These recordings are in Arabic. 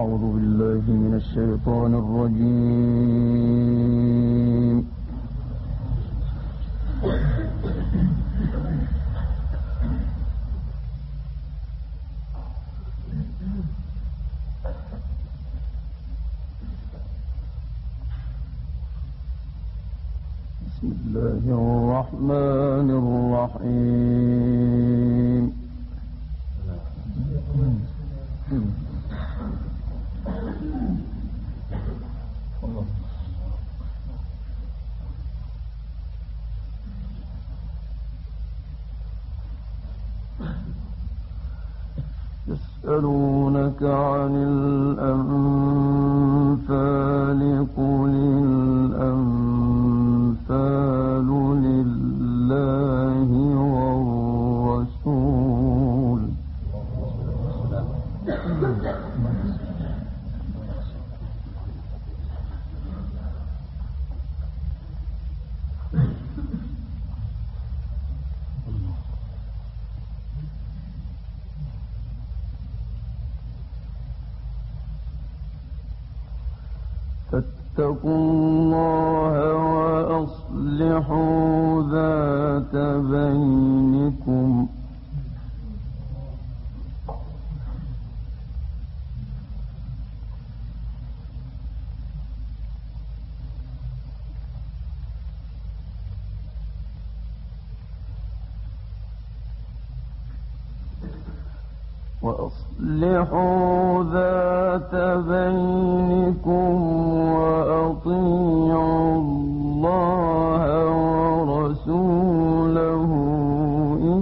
أعوذ بالله من الشيطان الرجيم. بسم الله الرحمن الرحيم. يسألونك عن الأنفال قل الأنفال لله والرسول. فاتقوا الله وأصلحوا ذات بينكم. وأصلحوا ذات بينكم وأطيعوا الله ورسوله إن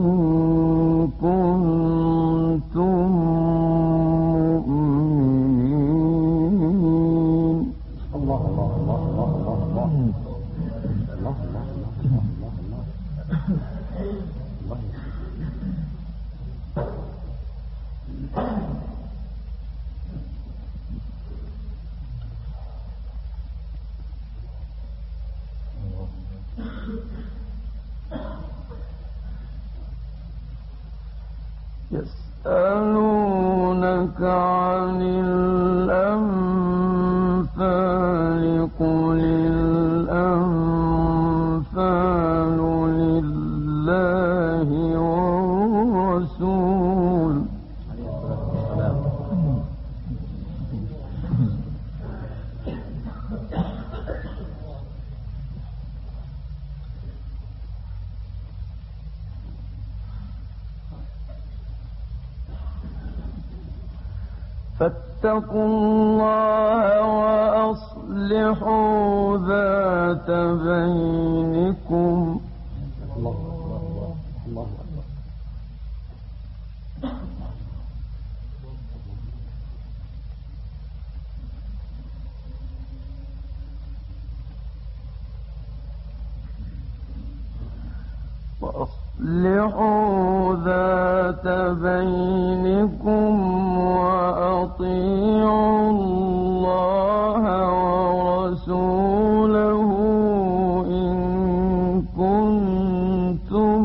كنتم مؤمنين. الله الله الله الله الله الله الله يسألونك عن الأنفال قل الأنفال لله والرسول. فاتقوا الله وأصلحوا ذات بينكم. الله الله الله الله. وأصلحوا ذات بينكم وأطيعوا الله ورسوله إن كنتم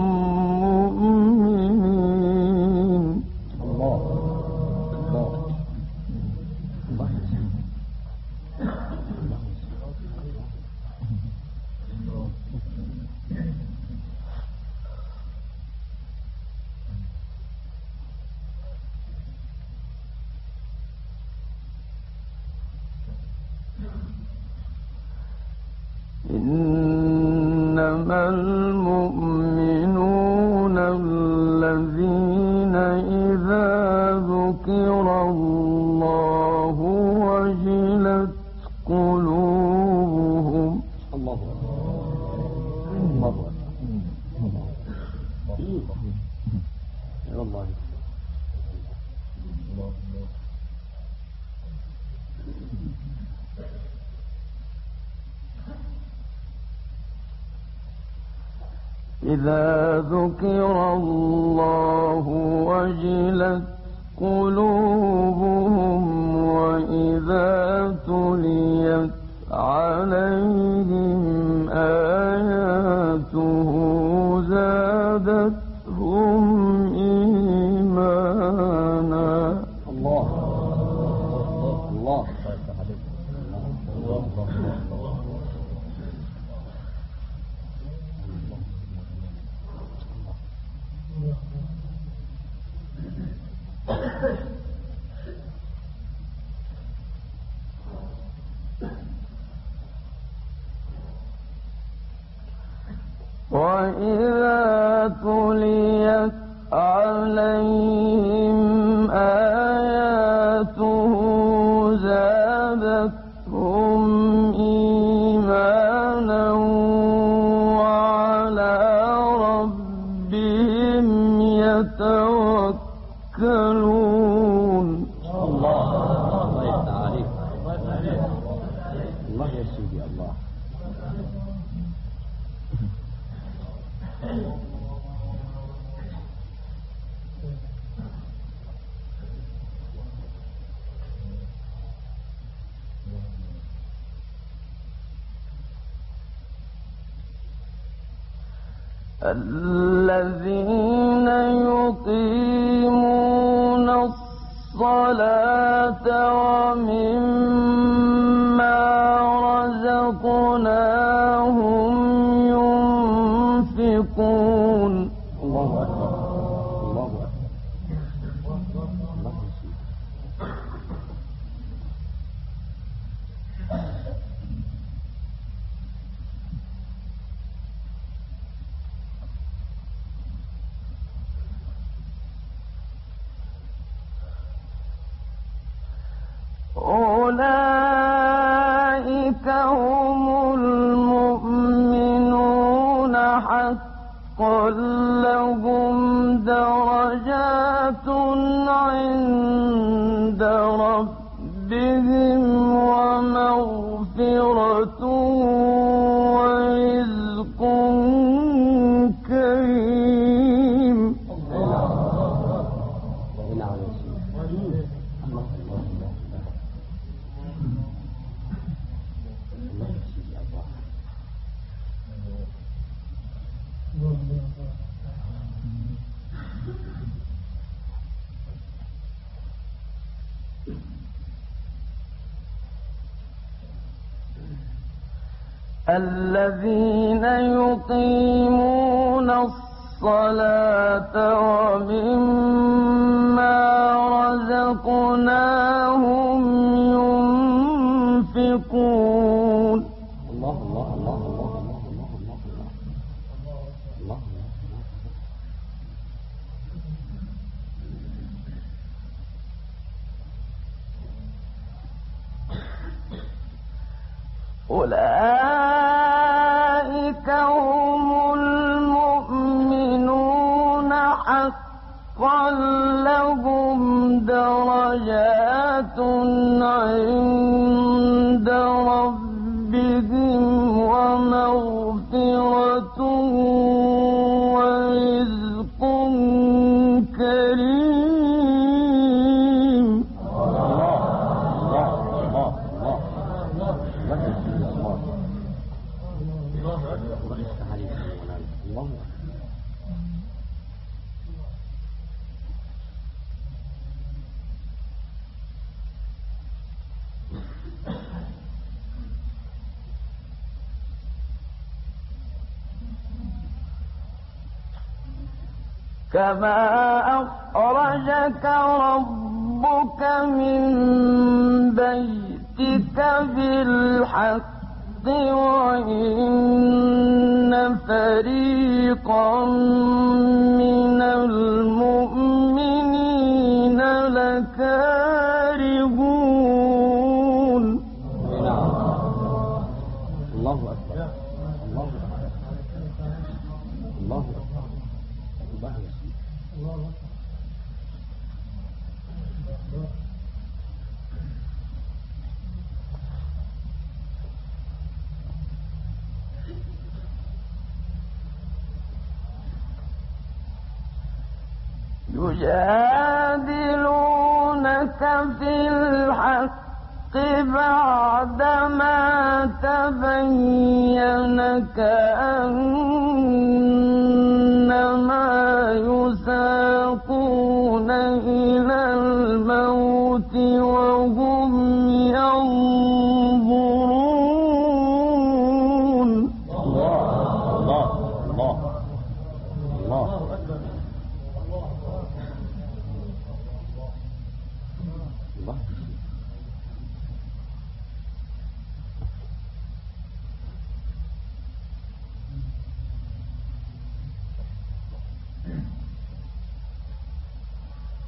مؤمنين. الله الله الله. إنما المؤمنون الذين إذا ذكر الله وجلت قلوبهم. الله الله الله. إذا ذكر الله وجلت قلوبهم وإذا تليت عليهم آياته زادتهم إيمانا. الله تليت عليهم آياته زادتهم إيمانا وعلى ربهم يتوكلون. الله يفتح عليك. الله يا سيدي الله. الذين يقيمون الصلاة ومما رزقناهم ينفقون. الله أكبر. الله أكبر. الله يا سيدي. أولئك هم المؤمنون حقا لهم درجات عند ربهم ومغفرة ورزق كريم. الذين يقيمون الصلاة ومما رزقناهم ينفقون. الله الله الله الله الله الله الله الله. أولئك هم المؤمنون حقا لهم درجات عند ربهم ومغفرة ورزق كريم. كما أخرجك ربك من بيتك بالحق وإن فريقا من المؤمنين لكارهون. الله أكبر. الله أكبر. الله أكبر. الله يا سيدي. يجادلونك في الحق بعدما تبين كأنما يساقون إلى الموت وهم ينظرون. الله الله الله الله.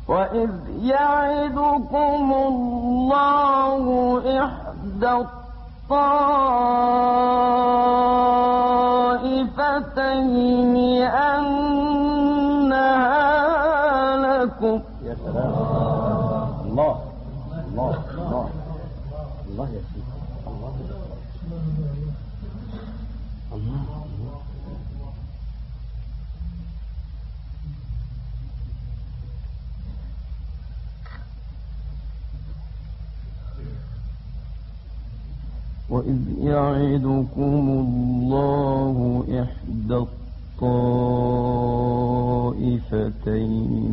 وإذ يعدكم الله إحدى الطائفتين أنها لكم. يا سلام. الله الله الله الله يا سيدي. الله الله وإذ يعدكم الله إحدى الطائفتين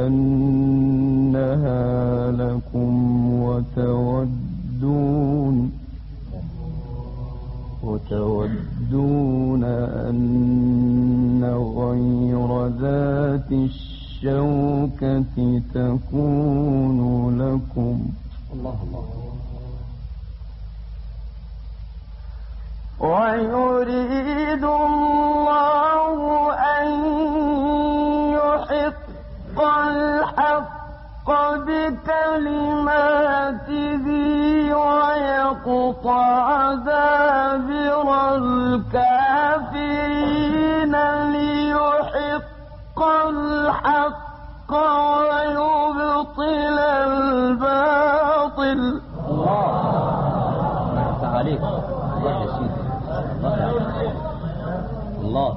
أنها لكم وتودون أن غير ذات الشوكة تكون لكم. الله الله. ويريد الله أن يحق الحق بكلماته ويقطع دابر الكافرين ليحق الحق ويبطل الباطل. الله عليك. الله يا سيدي. الله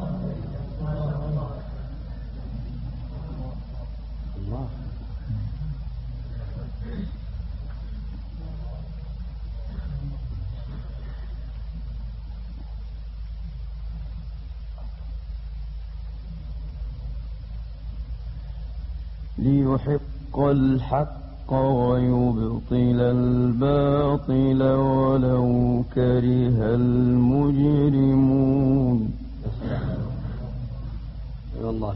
الله. ليحق الحق ويبطل الباطل ولو كره المجرمون. والله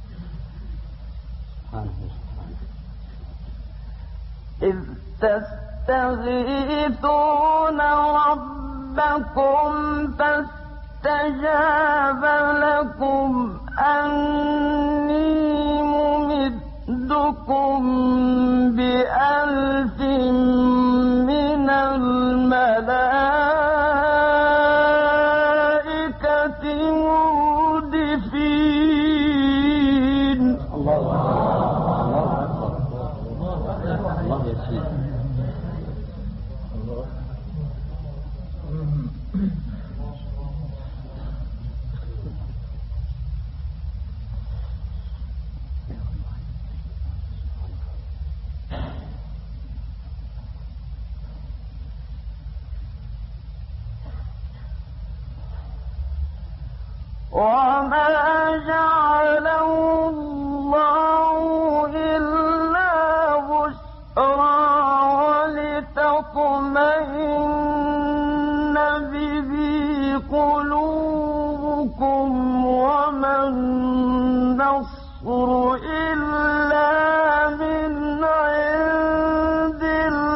سبحانه إذ تستغيثون ربكم فاستجاب لكم أني ممدكم ب1000 من الملائكة مردفين. الله أكبر. الله يا سيدي. وما جعله الله إلا بشرى ولتطمئن به قلوبكم وما النصر إلا من عند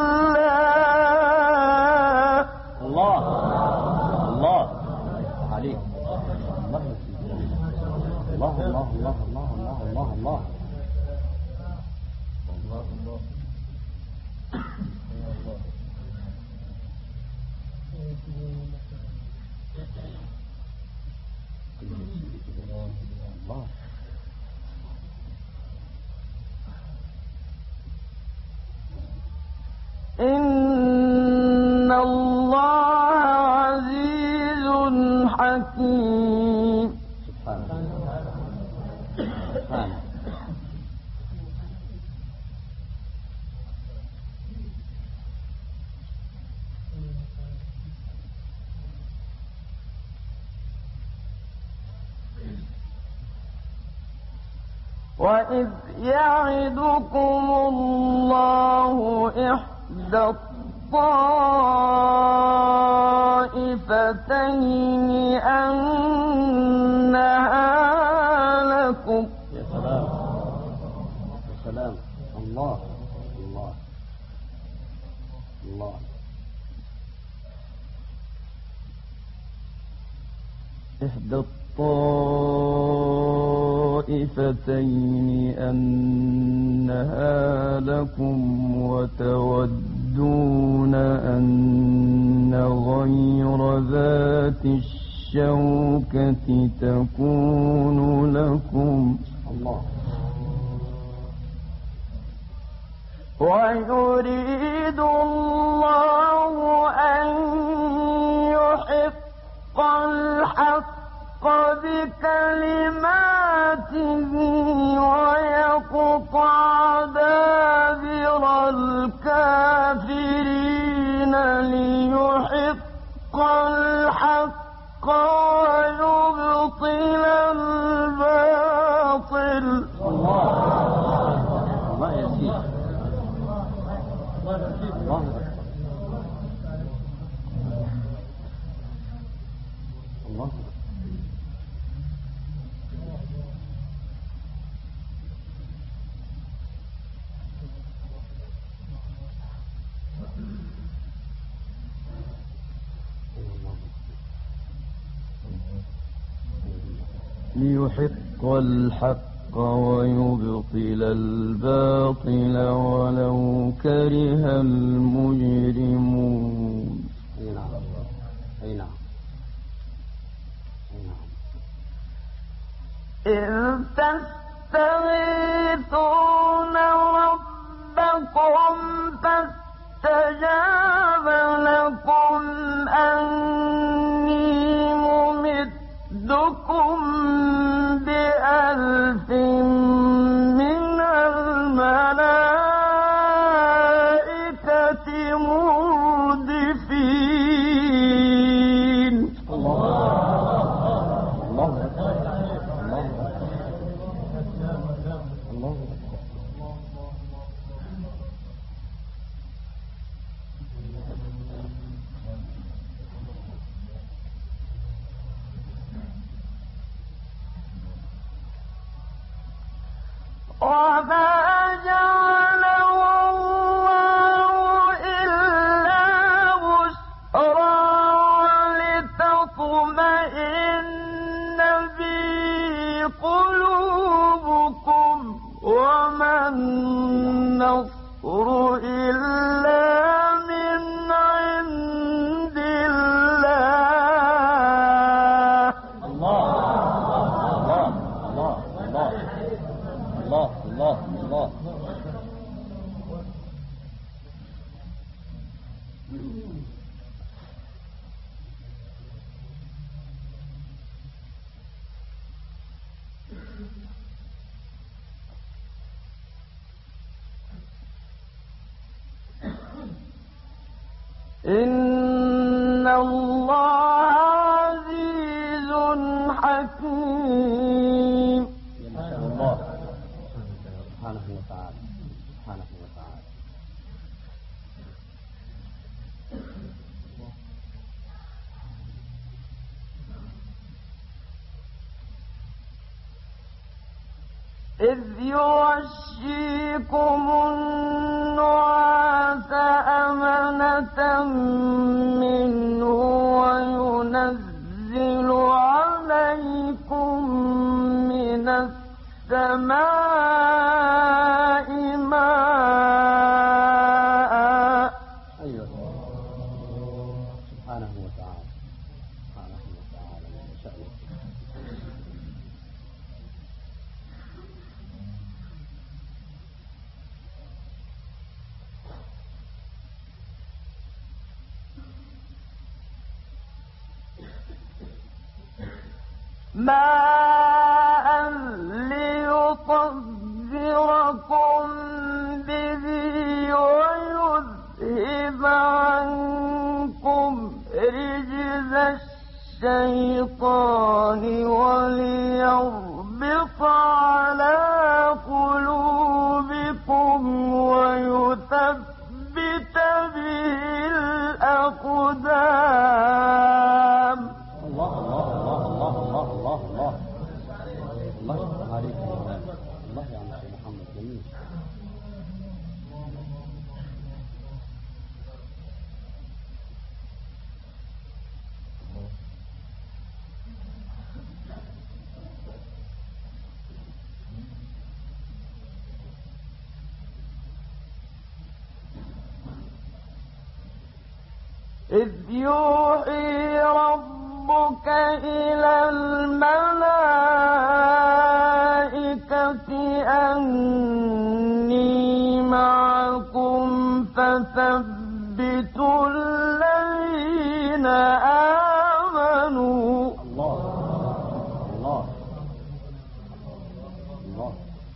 الله. الله الله عليك. الله الله الله الله الله الله الله. إن الله عزيز حكيم. سبحانه. وإذ يعدكم الله إحدى الطائفتين أنها لكم. يا سلام يا سلام. الله الله الله. إحدى الطائفتين الطائفتين أنها لكم وتودون أن غير ذات الشوكة تكون لكم الله ويريد الله أن يحق الحق بكلماته ويقطع دابر الكافرين ليحق الحق ويبطل الباطل. الله يزيد الله الله ليحق الحق ويبطل الباطل ولو كره المجرمون. أي نعم أي نعم أي نعم. إذ تستغيثون ربكم فاستجاب لكم أني ممدكم بألف من الملائكة مردفين. وما جعله الله إلا بشرى لتطمئن به قلوبكم وما النصر إلا من عند الله. الله الله إن الله عزيز حكيم. الله سبحانه وتعالى سبحانه وتعالى. إذ يغشيكم النعاس أمنة منه وينزل عليكم من السماء ماء. أيوة سبحانه وتعالى سبحانه وتعالى ما شاء الله. ماء ليطهركم به ويذهب عنكم رجز الشيطان وليربط على قلوبكم ويثبت به الأقدام. الله الله الله الله الله الله الله يفتح عليك الله يا عم محمد جميل. إذ يوحي ربك إلى الملائكة أني معكم فثبتوا الذين آمنوا. الله الله الله.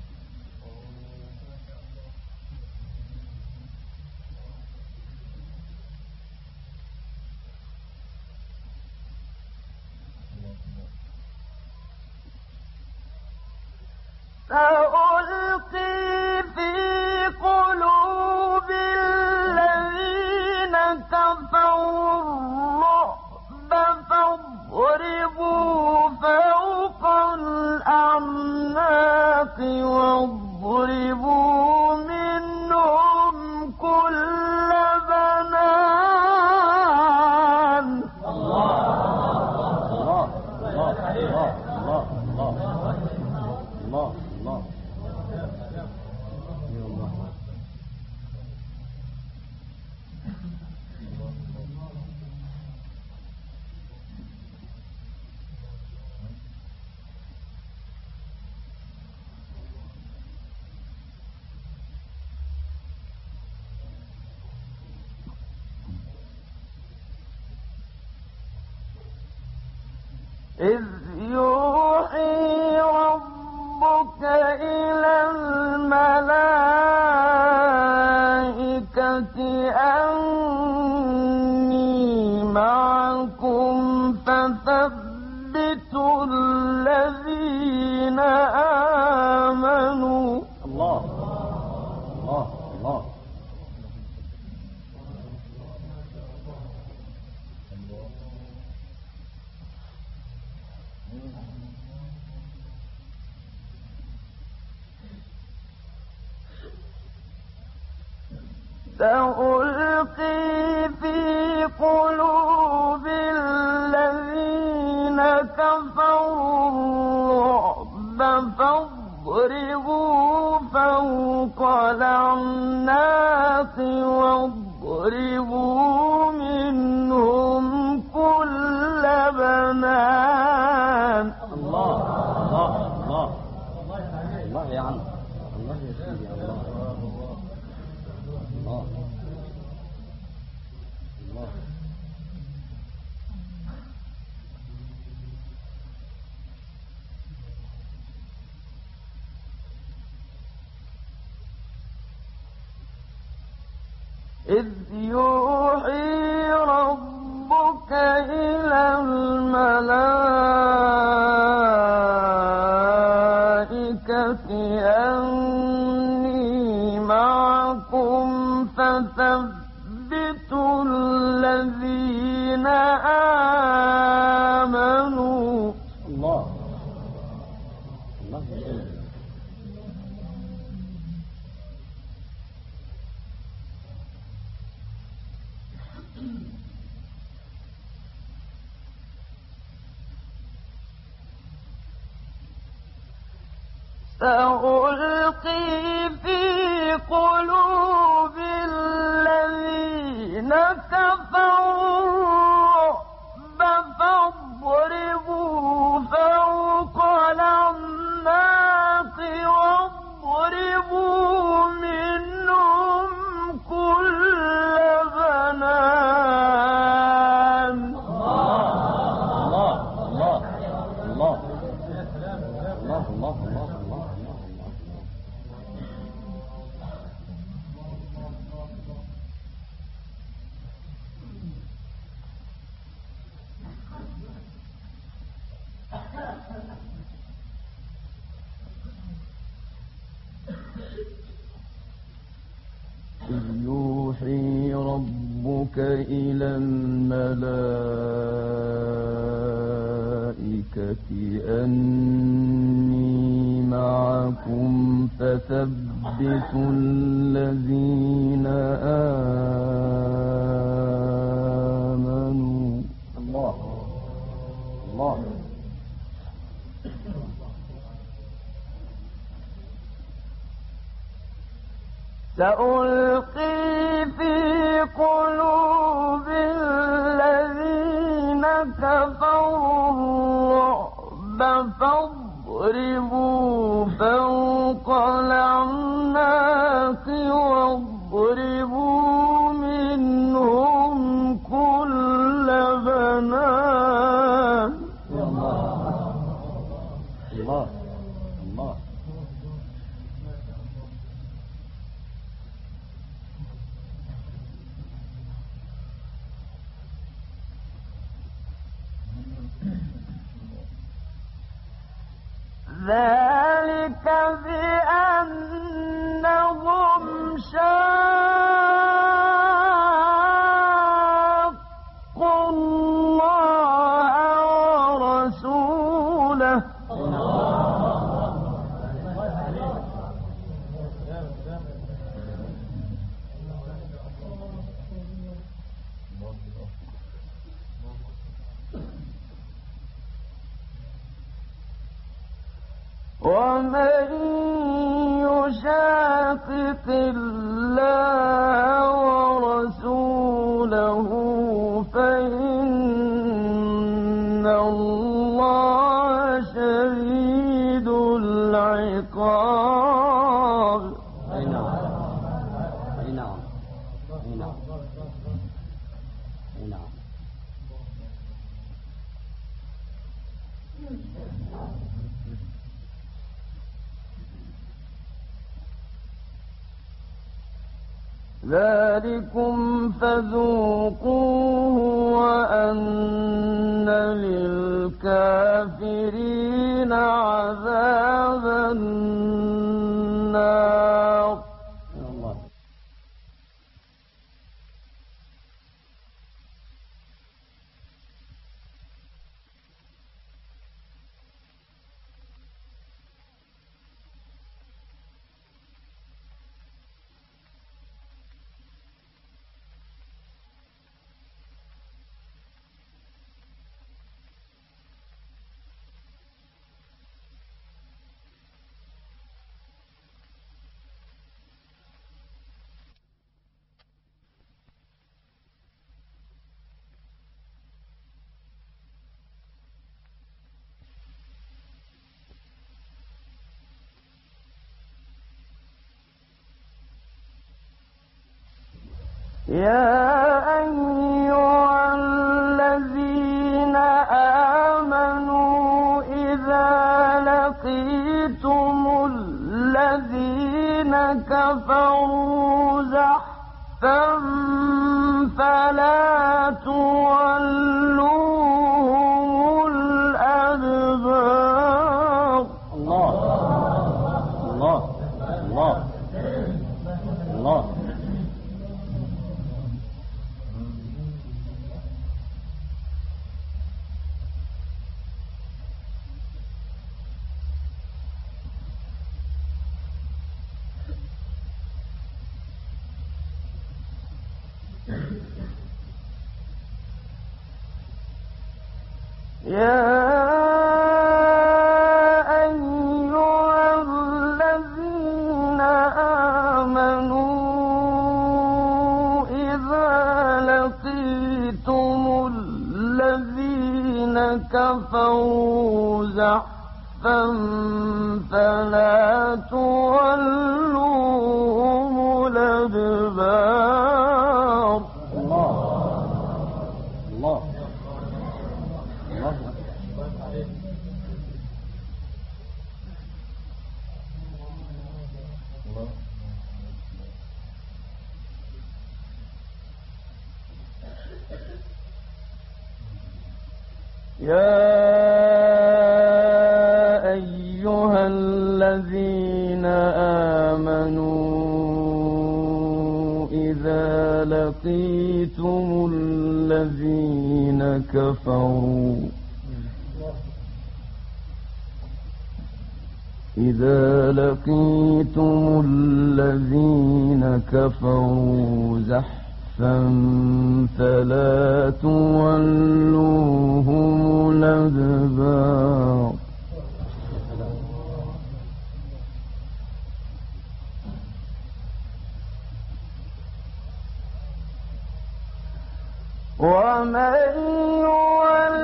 سألقي في قلوب الذين كفروا الرعب فاضربوا فوق الأعناق واضربوا منهم كل بنان. الله الله الله الله الله الله الله. يا الله. إذ يوحي ربك إلى الملائكة أني معكم فثبتوا الذين آمنوا. الله الله الله. سألقي في قلوب الذين كفروا الرعب فاضربوا فوق الأعناق واضربوا منهم كل بنان. الله الله الله الله يا عم. الله يا سيدي. الله الله الله. إذ يوحي ربك إلى الملائكة أني معكم فثبتوا الذين آمنوا. الله الله يا سيدي. سألقي في قلوب الذين كفروا الرعب فاضربوا فوق الأعناق واضربوا منهم كل بنان. الله الله الله الله الله الله. إذ يوحي ربك إلى الملائكة أني معكم فثبتوا الذين آمنوا. الله الله. سألقي في قلوب كفروا الرعب فاضربوا فوق الأعناق واضربوا منهم كل بنان. الله الله ذلك بأنهم شاقوا الله ورسوله ومن يشاقق الله ورسوله فإن الله شديد العقاب. أي نعم أي نعم أي نعم أي نعم. ذلكم فذوقوه وأن للكافرين عذاب النار. الله يا أيها الذين آمنوا إذا لقيتم الذين كفروا زحفا فلا تولوهم الأدبار. الله الله الله الله. يا أيها الذين آمنوا إذا لقيتم الذين كفروا زحفا فلا تولوهم الأدبار. الله الله الله. يا أيها الذين آمنوا إذا لقيتم الذين كفروا زحفا فلا تولوهم الأدبار. ومن يولهم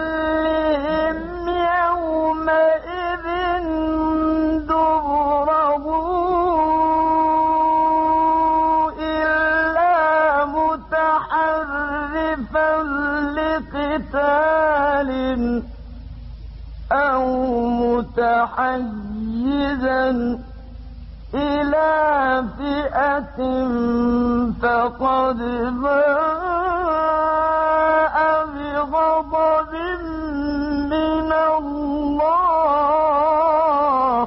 متحيزا إلى فئة فقد باء بغضب من الله.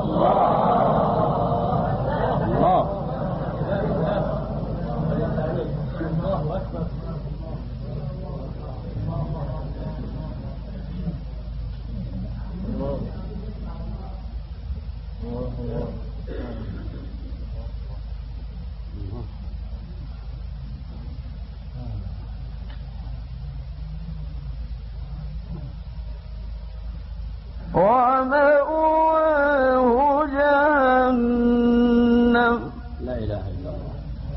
ومأواه جهنم. لا إله إلا الله.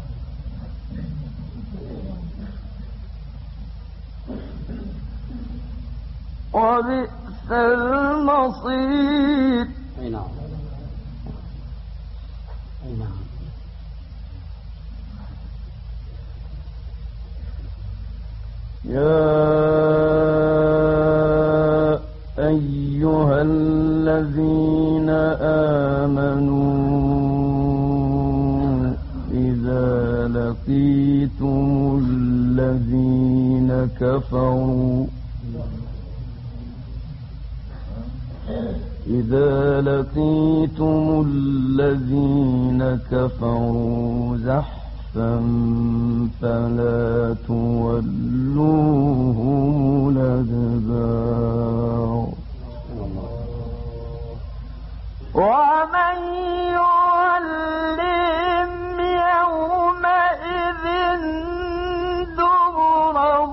وبئس المصير. أي نعم. أي نعم. يا أيها الذين آمنوا إذا لقيتم الذين كفروا زحفا فلا تولوهم الأدبار. ومن يولهم يومئذ دبره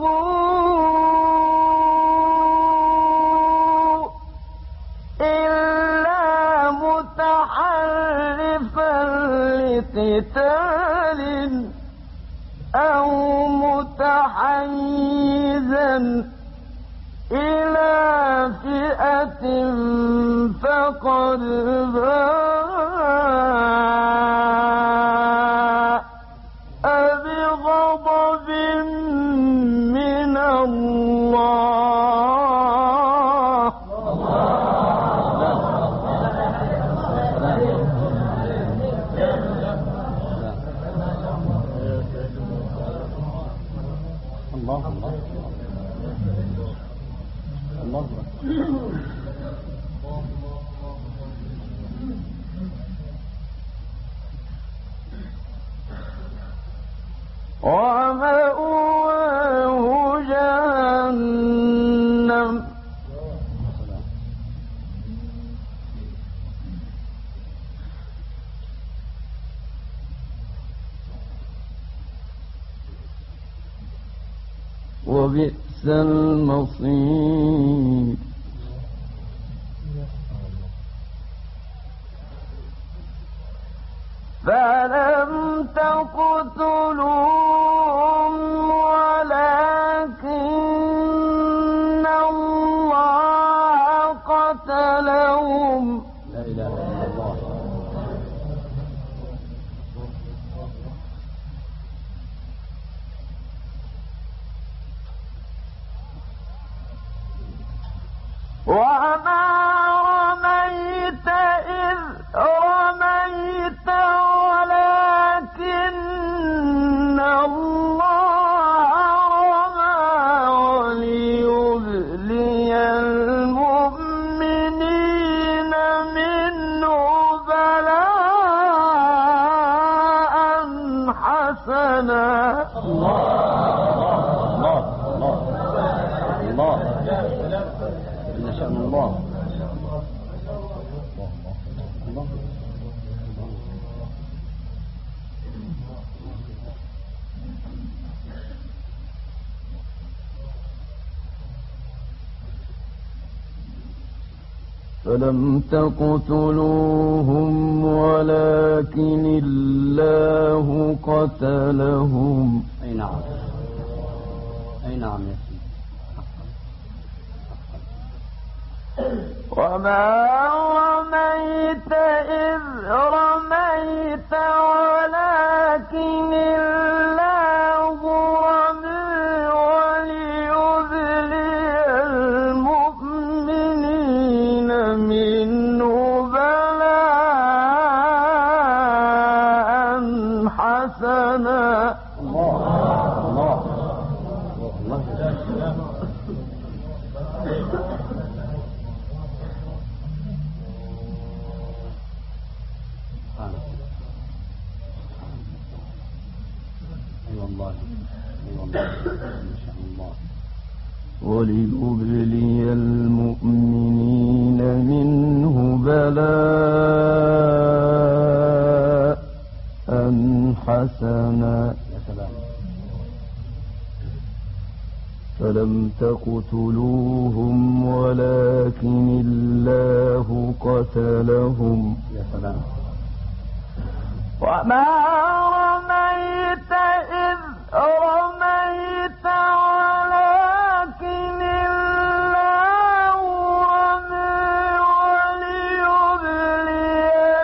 إلا متحرفا لقتال أو متحيزا إلى فئة فقد باء بغضب من الله. الله الله الله. ومأواه جهنم. وبئس المصير. فلم تقتلوهم ولكن الله قتلهم. لا إله إلا الله. وما رميت إذ رميت ولكن الله رمى وليبلي المؤمنين منه بلاء حسنا. الله الله الله. إن شأن الله. الله. فلم تقتلوهم ولكن الله قتلهم. أي نعم. أي نعم يا سيدي. وما رميت إذ رميت ولكن الله رمي وليبلي المؤمنين منه حسنا. الله وليبلي المؤمنين منه بلاء حسنا. فلم تقتلوهم ولكن الله قتلهم وما رميت إذ رميت ولكن الله رمي وليبلي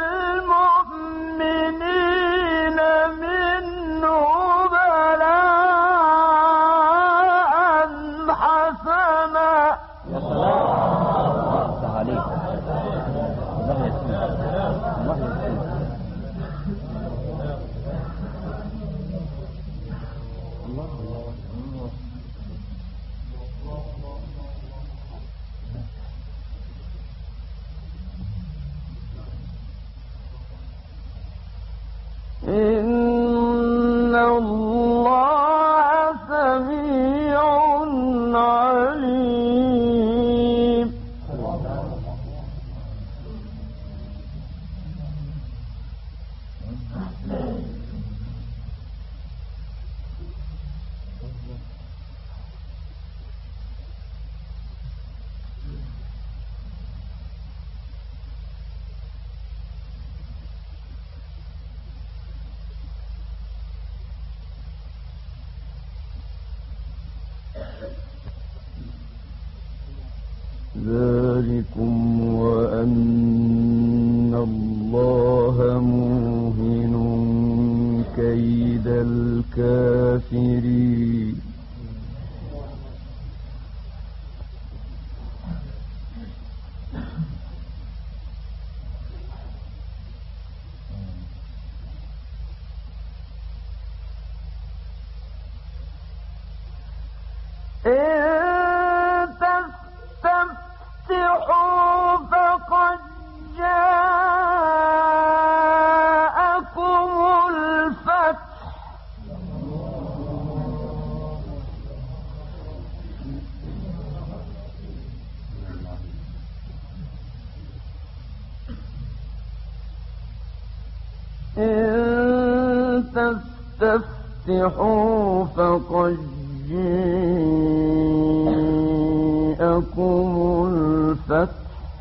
المؤمنين منه بلاء حسنا. يا سلام عليك. الله يسلمك. الله يسلمك. إن الله سميع عليم. ذلكم وأن الله موهن كيد الكافرين. فقد جاءكم الفتح إن تستفتحوا فقد جاءكم الفتح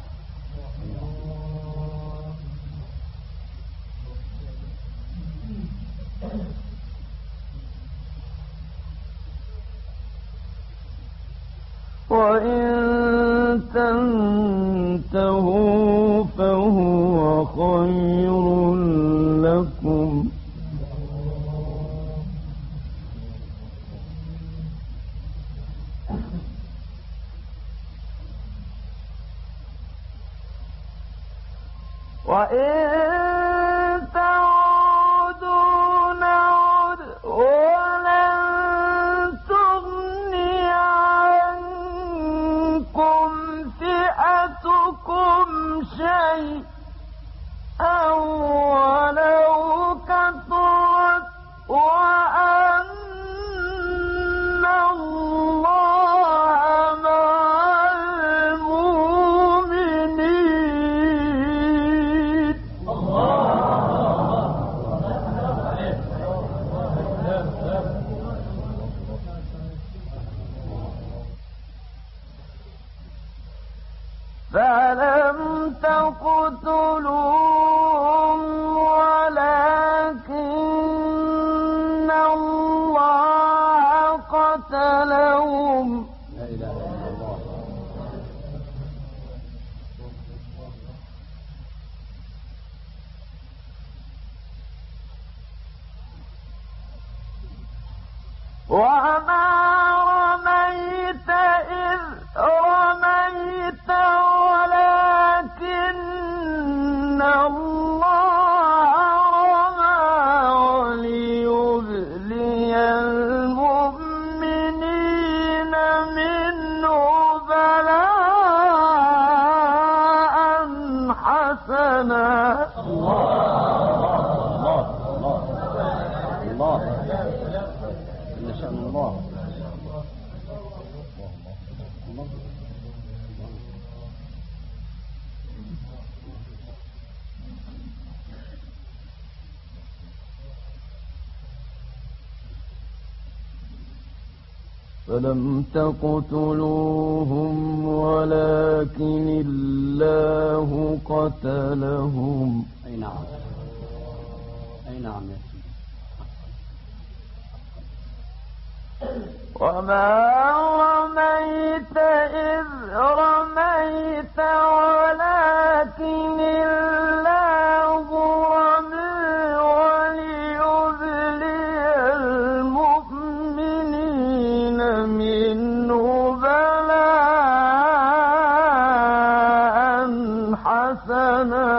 وإن تنتهوا فهو خير لكم وإن تعودوا نعد ولن تغني عنكم فئتكم شيئا ولو كثرت وأن الله مع المؤمنين. فلم تقتلوهم ولكن الله قتلهم لا إله إلا الله. وما رميت إذ رميت ولكن الله رمى وليبلي الله إن شأن الله. فلم تقتلوهم ولكن الله قتلهم. أي نعم، أي نعم يا سيدي. وما رميت إذ رميت ولكن الله رمي وليبلي المؤمنين منه بلاء حسنا.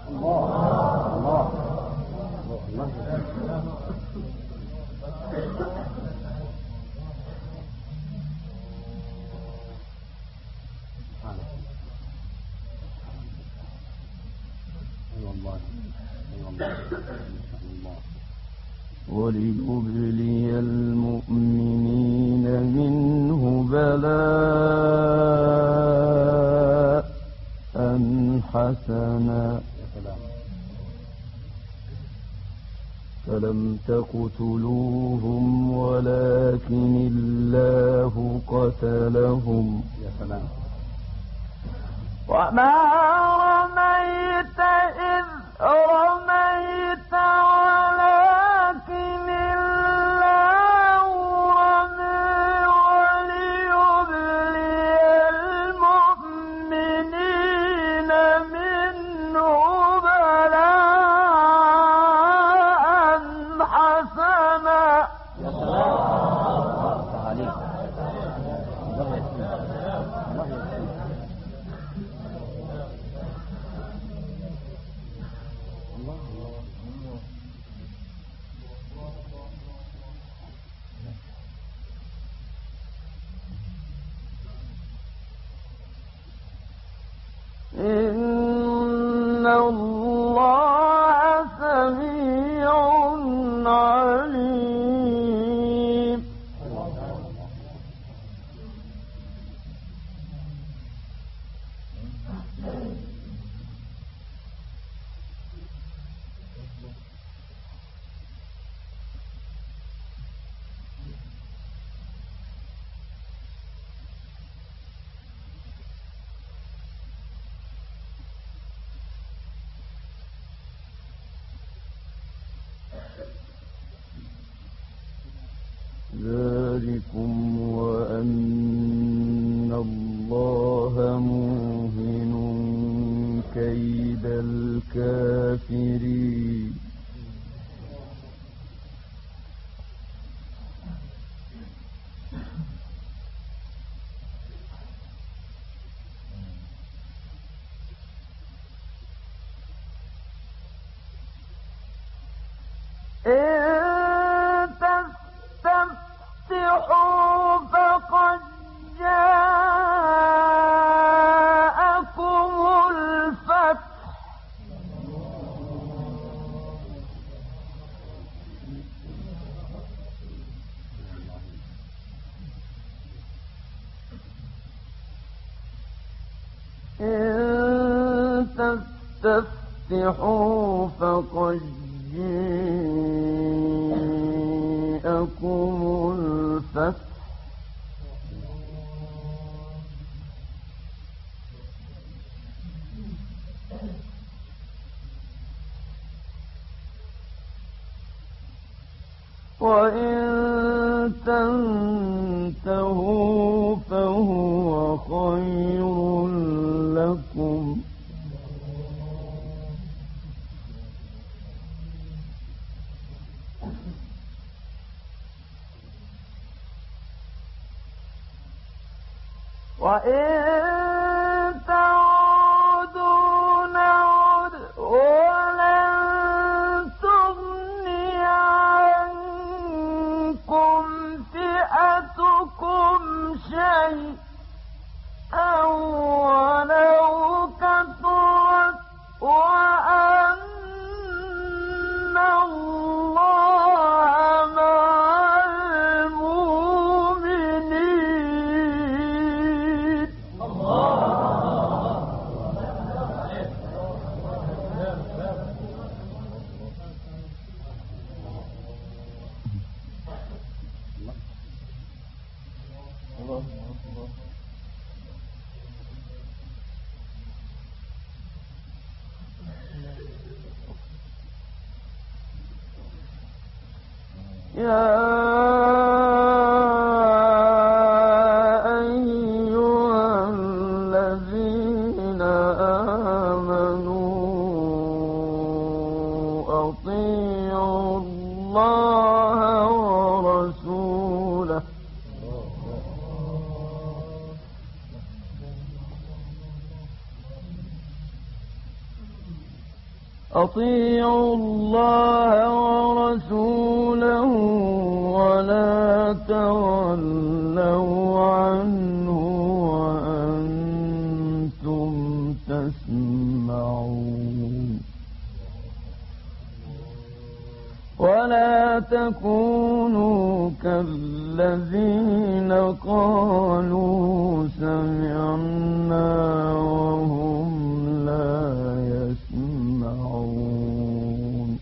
وليبلي المؤمنين منه بلاء حسنا. فلم تقتلوهم ولكن الله قتلهم. يا سلام. وما رميت إذ رميت ولكن الله رمي وليبلي المؤمنين منه بلاء حسنا. يا سلام عليك. الله يسلمك. الله يسلمك. إن الله سميع عليم. ذلكم وأن الله موهن كيد الكافرين. فقد جاءكم الفتح. إن تستفتحوا فقد جاءكم الفتح. وإن تنتهوا فهو خير لكم. وإن تعودوا نعد ولن تغني عنكم فئتكم شيئا ولو كثرت وأن يا أيها الذين آمنوا أطيعوا الله ورسوله ولا تولوا عنه وأنتم تسمعون ولا تكونوا كالذين قالوا سمعنا وهم لا يسمعون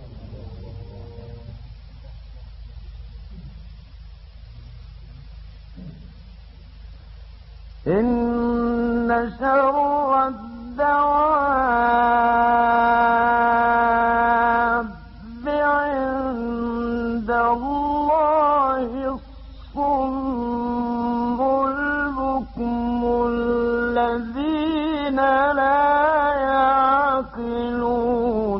إن شر الدواب عند الله الصم البكم الذين لا يعقلون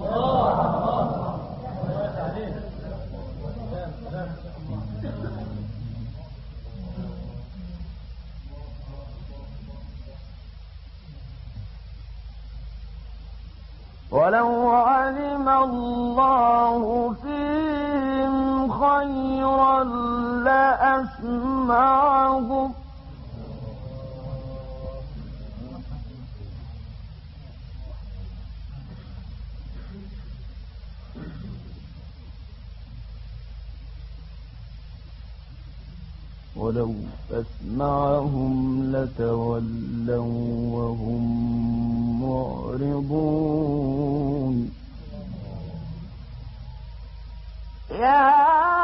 ولو علم الله فيهم خيرا لأسمعهم ولو أسمعهم لتولوا وهم معرضون يا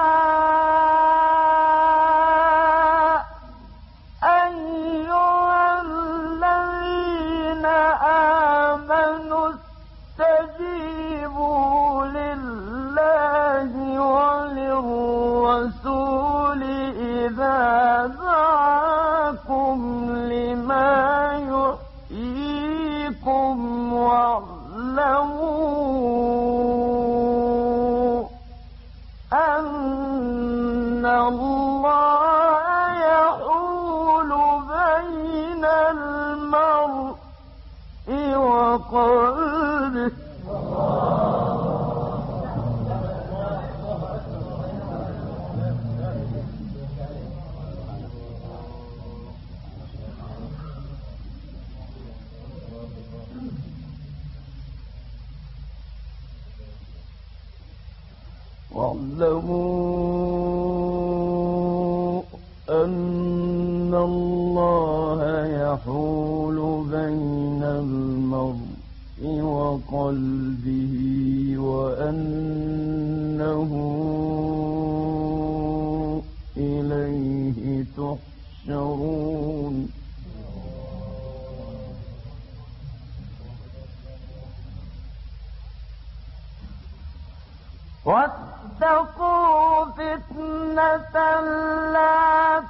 أيها الذين آمنوا استجيبوا لله وللرسول إذا دعاكم لما يحييكم واعلموا أن الله يحول بين المرء وقلبه واعلموا أن الله يحول بين المرء وقلبه وأنه إليه تحشرون واتقوا فتنة لا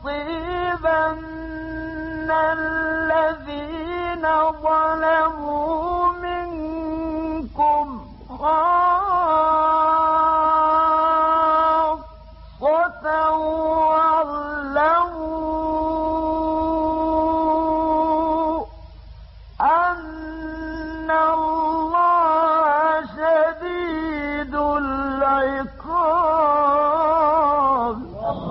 تصيبن الذين ظلموا منكم خاصة واعلموا أن الله شديد العقاب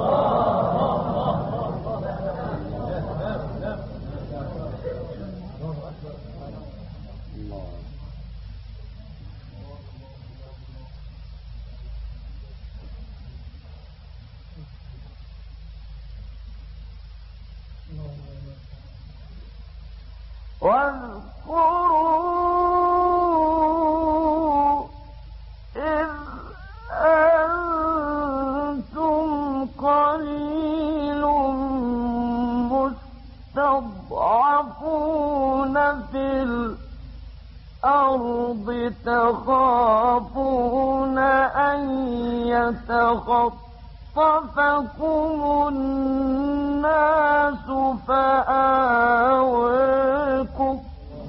واذكروا إذ أنتم قليل مستضعفون في الأرض تخافون تخافون أن يتخطفكم الناس فآواكم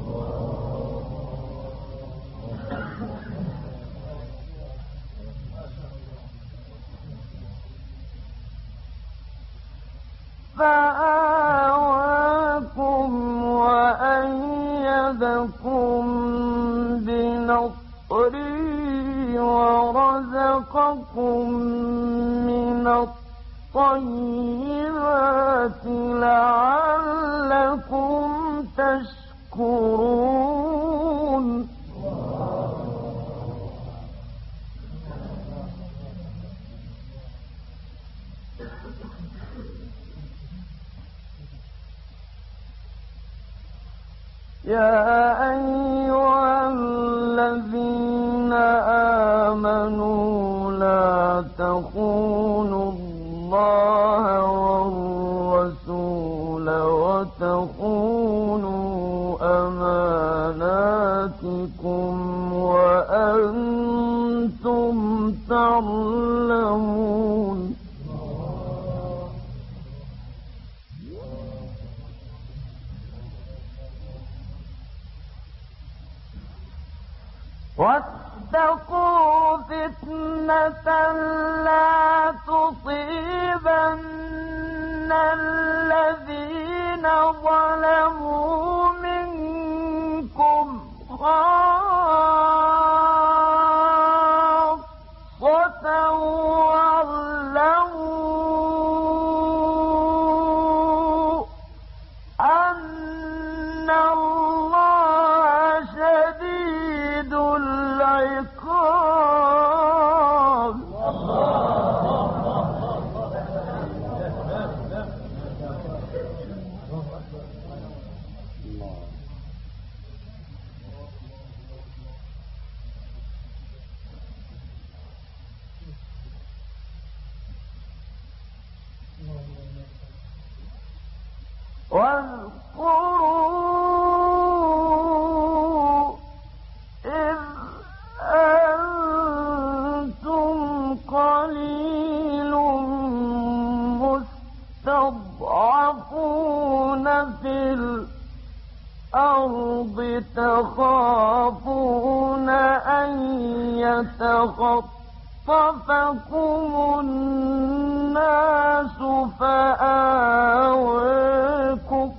وأيدكم بنصره ورزقكم من الطيبات لعلكم تشكرون. يا أيها الذين آمنوا لا تخونوا الله والرسول وتخونوا أماناتكم وأنتم تعلمون. واتقوا فتنة لا تصيبن الذين ظلموا منكم خاصة واعلموا أن الله شديد العقاب. واذكروا إذ أنتم قليل مستضعفون في الأرض تخافون أن يتخطفكم الناس فآواكم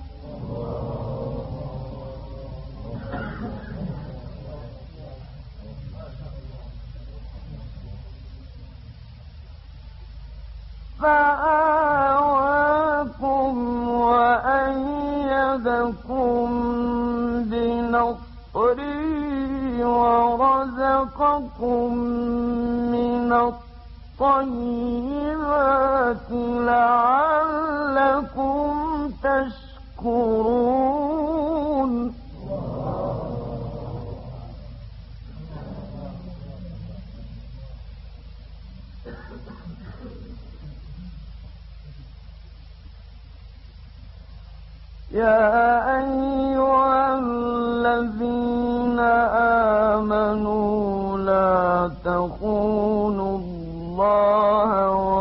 وأيدكم بنصره ورزقكم من الطيبات لعلكم تشكرون. يا أيها الذين آمنوا لا تخونوا الله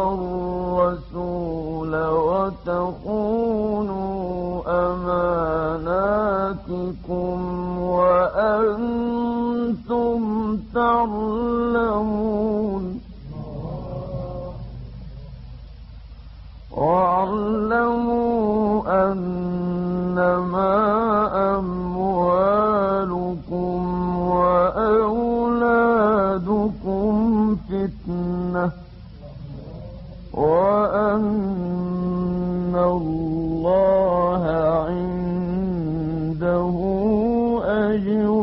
والرسول وتخونوا أماناتكم وأنتم تعلمون. واعلموا أنما أموالكم وأولادكم فتنة وأن الله عنده أجر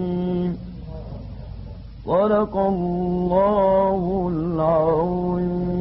عظيم. صدق الله العظيم.